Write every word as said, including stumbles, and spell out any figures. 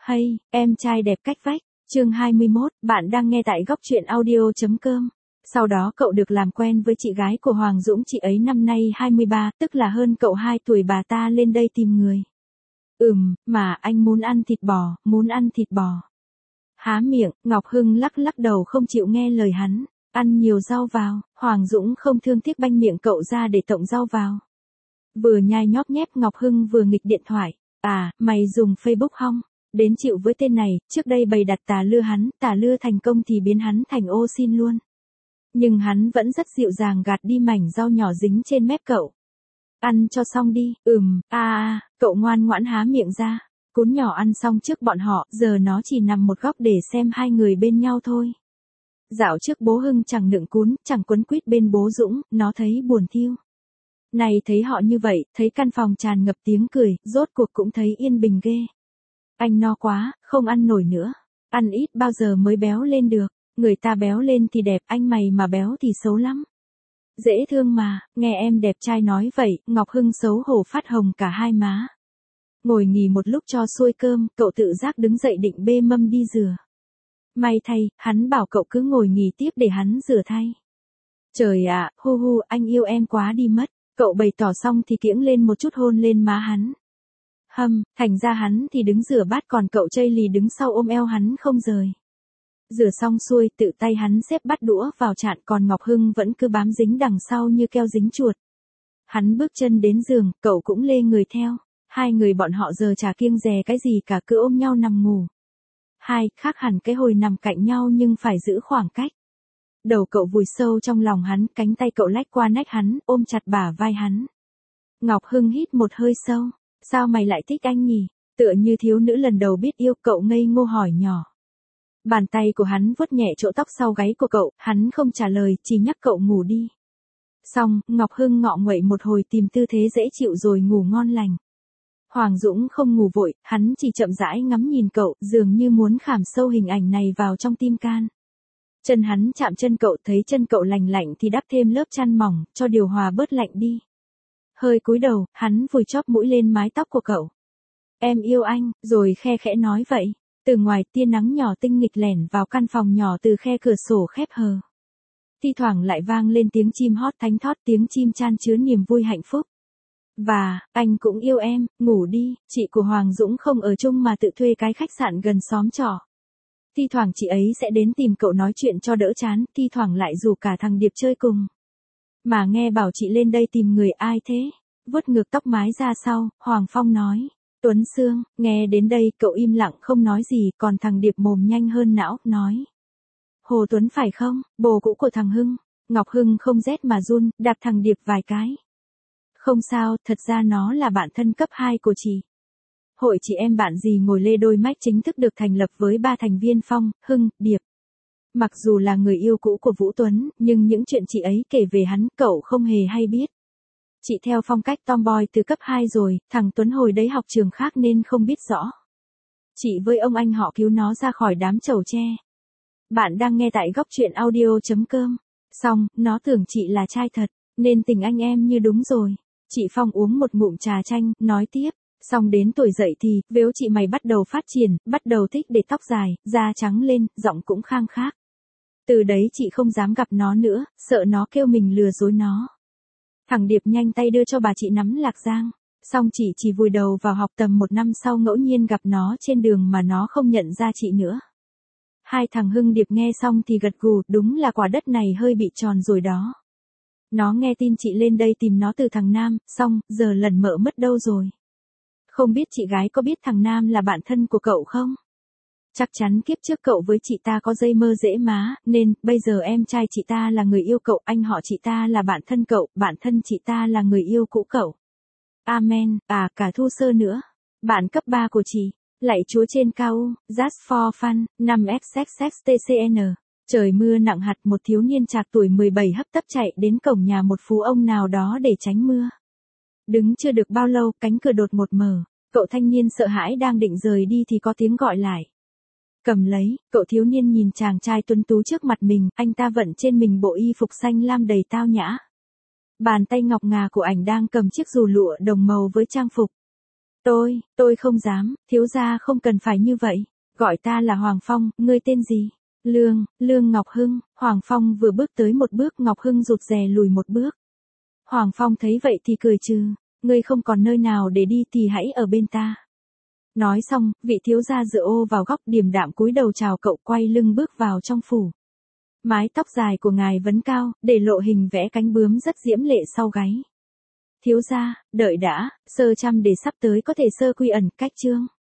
Hay, em trai đẹp cách vách, chương hai mươi mốt, bạn đang nghe tại góc truyện audio.com. Sau đó cậu được làm quen với chị gái của Hoàng Dũng, chị ấy năm nay hai mươi ba, tức là hơn cậu hai tuổi. Bà ta lên đây tìm người. Ừm, mà anh muốn ăn thịt bò, muốn ăn thịt bò. Há miệng, Ngọc Hưng lắc lắc đầu không chịu nghe lời hắn. Ăn nhiều rau vào, Hoàng Dũng không thương tiếc banh miệng cậu ra để tộng rau vào. Vừa nhai nhóp nhép Ngọc Hưng vừa nghịch điện thoại. À, mày dùng Facebook không? Đến chịu với tên này, trước đây bày đặt tà lưa hắn, tà lưa thành công thì biến hắn thành ô xin luôn. Nhưng hắn vẫn rất dịu dàng gạt đi mảnh rau nhỏ dính trên mép cậu. Ăn cho xong đi, ừm, a a, cậu ngoan ngoãn há miệng ra. Cún nhỏ ăn xong trước bọn họ, giờ nó chỉ nằm một góc để xem hai người bên nhau thôi. Dạo trước bố Hưng chẳng nựng cún, chẳng quấn quýt bên bố Dũng, nó thấy buồn thiêu. Này thấy họ như vậy, thấy căn phòng tràn ngập tiếng cười, rốt cuộc cũng thấy yên bình ghê. Anh no quá, không ăn nổi nữa. Ăn ít bao giờ mới béo lên được. Người ta béo lên thì đẹp, anh mày mà béo thì xấu lắm. Dễ thương mà, nghe em đẹp trai nói vậy, Ngọc Hưng xấu hổ phát hồng cả hai má. Ngồi nghỉ một lúc cho xuôi cơm, cậu tự giác đứng dậy định bê mâm đi rửa. May thay, hắn bảo cậu cứ ngồi nghỉ tiếp để hắn rửa thay. Trời ạ, hu hu, anh yêu em quá đi mất. Cậu bày tỏ xong thì kiễng lên một chút hôn lên má hắn. Hâm, thành ra hắn thì đứng rửa bát còn cậu chây lì đứng sau ôm eo hắn không rời. Rửa xong xuôi tự tay hắn xếp bát đũa vào chạn còn Ngọc Hưng vẫn cứ bám dính đằng sau như keo dính chuột. Hắn bước chân đến giường, cậu cũng lê người theo. Hai người bọn họ giờ chả kiêng dè cái gì cả, cứ ôm nhau nằm ngủ. Hai, khác hẳn cái hồi nằm cạnh nhau nhưng phải giữ khoảng cách. Đầu cậu vùi sâu trong lòng hắn, cánh tay cậu lách qua nách hắn, ôm chặt bả vai hắn. Ngọc Hưng hít một hơi sâu. Sao mày lại thích anh nhỉ? Tựa như thiếu nữ lần đầu biết yêu, cậu ngây ngô hỏi nhỏ. Bàn tay của hắn vuốt nhẹ chỗ tóc sau gáy của cậu, hắn không trả lời, chỉ nhắc cậu ngủ đi. Xong, Ngọc Hưng ngọ nguậy một hồi tìm tư thế dễ chịu rồi ngủ ngon lành. Hoàng Dũng không ngủ vội, hắn chỉ chậm rãi ngắm nhìn cậu, dường như muốn khảm sâu hình ảnh này vào trong tim can. Chân hắn chạm chân cậu, thấy chân cậu lành lạnh thì đắp thêm lớp chăn mỏng, cho điều hòa bớt lạnh đi. Hơi cúi đầu, hắn vùi chóp mũi lên mái tóc của cậu. Em yêu anh, rồi khe khẽ nói vậy. Từ ngoài tia nắng nhỏ tinh nghịch lẻn vào căn phòng nhỏ từ khe cửa sổ khép hờ. Thi thoảng lại vang lên tiếng chim hót thánh thót, tiếng chim chan chứa niềm vui hạnh phúc. Và, anh cũng yêu em, ngủ đi, chị của Hoàng Dũng không ở chung mà tự thuê cái khách sạn gần xóm trọ. Thi thoảng chị ấy sẽ đến tìm cậu nói chuyện cho đỡ chán, thi thoảng lại rủ cả thằng Điệp chơi cùng. Mà nghe bảo chị lên đây tìm người ai thế? Vuốt ngược tóc mái ra sau, Hoàng Phong nói. Tuấn Sương, nghe đến đây cậu im lặng không nói gì, còn thằng Điệp mồm nhanh hơn não, nói. Hồ Tuấn phải không, bồ cũ của thằng Hưng? Ngọc Hưng không rét mà run, đạp thằng Điệp vài cái. Không sao, thật ra nó là bạn thân cấp hai của chị. Hội chị em bạn gì ngồi lê đôi mách chính thức được thành lập với ba thành viên Phong, Hưng, Điệp. Mặc dù là người yêu cũ của Vũ Tuấn, nhưng những chuyện chị ấy kể về hắn cậu không hề hay biết. Chị theo phong cách tomboy từ cấp hai rồi, thằng Tuấn hồi đấy học trường khác nên không biết rõ. Chị với ông anh họ cứu nó ra khỏi đám chầu tre. Bạn đang nghe tại góc truyện audio.com. Xong, nó tưởng chị là trai thật, nên tình anh em như đúng rồi. Chị Phong uống một ngụm trà chanh, nói tiếp. Xong đến tuổi dậy thì, vếu chị mày bắt đầu phát triển, bắt đầu thích để tóc dài, da trắng lên, giọng cũng khang khác. Từ đấy chị không dám gặp nó nữa, sợ nó kêu mình lừa dối nó. Thằng Điệp nhanh tay đưa cho bà chị nắm lạc giang. Xong chị chỉ vùi đầu vào học, tầm một năm sau ngẫu nhiên gặp nó trên đường mà nó không nhận ra chị nữa. Hai thằng Hưng Điệp nghe xong thì gật gù, đúng là quả đất này hơi bị tròn rồi đó. Nó nghe tin chị lên đây tìm nó từ thằng Nam, xong, giờ lần mợ mất đâu rồi. Không biết chị gái có biết thằng Nam là bạn thân của cậu không? Chắc chắn kiếp trước cậu với chị ta có dây mơ dễ má, nên, bây giờ em trai chị ta là người yêu cậu, anh họ chị ta là bạn thân cậu, bạn thân chị ta là người yêu cũ cậu. Amen, à, cả Thu Sơ nữa. Bạn cấp ba của chị. Lạy Chúa trên cao, just for fun, năm x x x t c n. Trời mưa nặng hạt, một thiếu niên trạc tuổi mười bảy hấp tấp chạy đến cổng nhà một phú ông nào đó để tránh mưa. Đứng chưa được bao lâu, cánh cửa đột ngột mở. Cậu thanh niên sợ hãi đang định rời đi thì có tiếng gọi lại. Cầm lấy, cậu thiếu niên nhìn chàng trai tuấn tú trước mặt mình, anh ta vận trên mình bộ y phục xanh lam đầy tao nhã. Bàn tay ngọc ngà của ảnh đang cầm chiếc dù lụa đồng màu với trang phục. Tôi, tôi không dám, thiếu gia không cần phải như vậy. Gọi ta là Hoàng Phong, ngươi tên gì? Lương, Lương Ngọc Hưng. Hoàng Phong vừa bước tới một bước, Ngọc Hưng rụt rè lùi một bước. Hoàng Phong thấy vậy thì cười trừ, ngươi không còn nơi nào để đi thì hãy ở bên ta. Nói xong, vị thiếu gia dựa ô vào góc điềm đạm cúi đầu chào cậu, quay lưng bước vào trong phủ. Mái tóc dài của ngài vấn cao, để lộ hình vẽ cánh bướm rất diễm lệ sau gáy. Thiếu gia, đợi đã, sơ chăm để sắp tới có thể sơ quy ẩn cách chương.